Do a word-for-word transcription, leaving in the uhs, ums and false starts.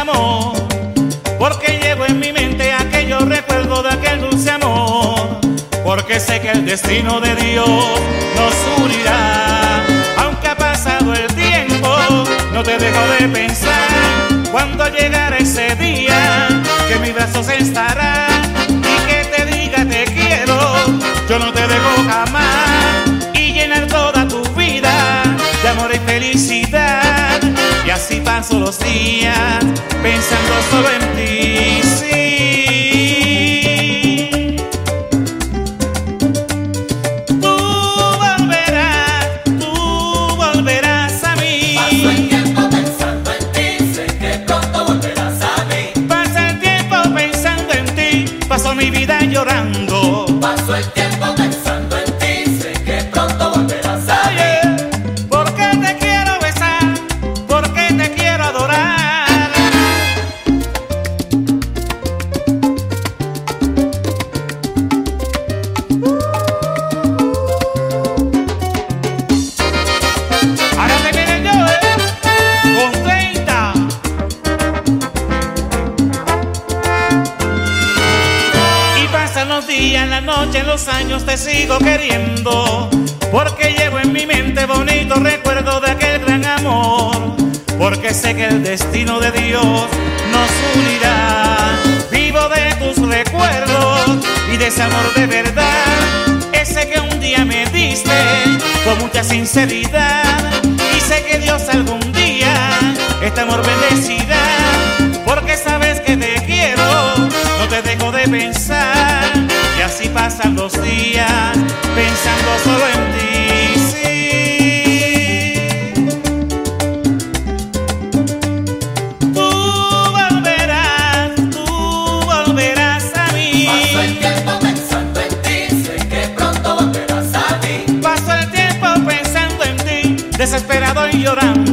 amor, porque llevo en mi mente aquellos recuerdos de aquel dulce amor, porque sé que el destino de Dios nos unirá. Aunque ha pasado el tiempo, no te dejo de pensar, cuando llegará ese día, que en mis brazos estará, y que te diga te quiero, yo no te dejo jamás, y llenar toda tu vida de amor y felicidad. Y así paso los días pensando solo en ti, sí. Tú volverás, tú volverás a mí. Paso el tiempo pensando en ti, sé que pronto volverás a mí. Pasa el tiempo pensando en ti, paso mi vida llorando. Paso el tiempo pensando en ti, sé que pronto volverás a mí. Oye, porque te quiero besar, porque te quiero adorar. Ahora te viene yo, ¿eh? Con treinta. Y pasan los días, la noche, los años, te sigo queriendo, porque llevo en mi mente bonitos recuerdos de aquel gran amor, porque sé que el destino de Dios nos unirá. Vivo de tus recuerdos y de ese amor de verdad, ese que un día me diste con mucha sinceridad, y sé que Dios algún día este amor bendecirá, porque sabes que te quiero, no te dejo de pensar. Y así pasan los días pensando solo en ti, sí. Tú volverás, tú volverás a mí. Paso el tiempo pensando en ti, sé que pronto volverás a mí. Paso el tiempo pensando en ti, desesperado y llorando.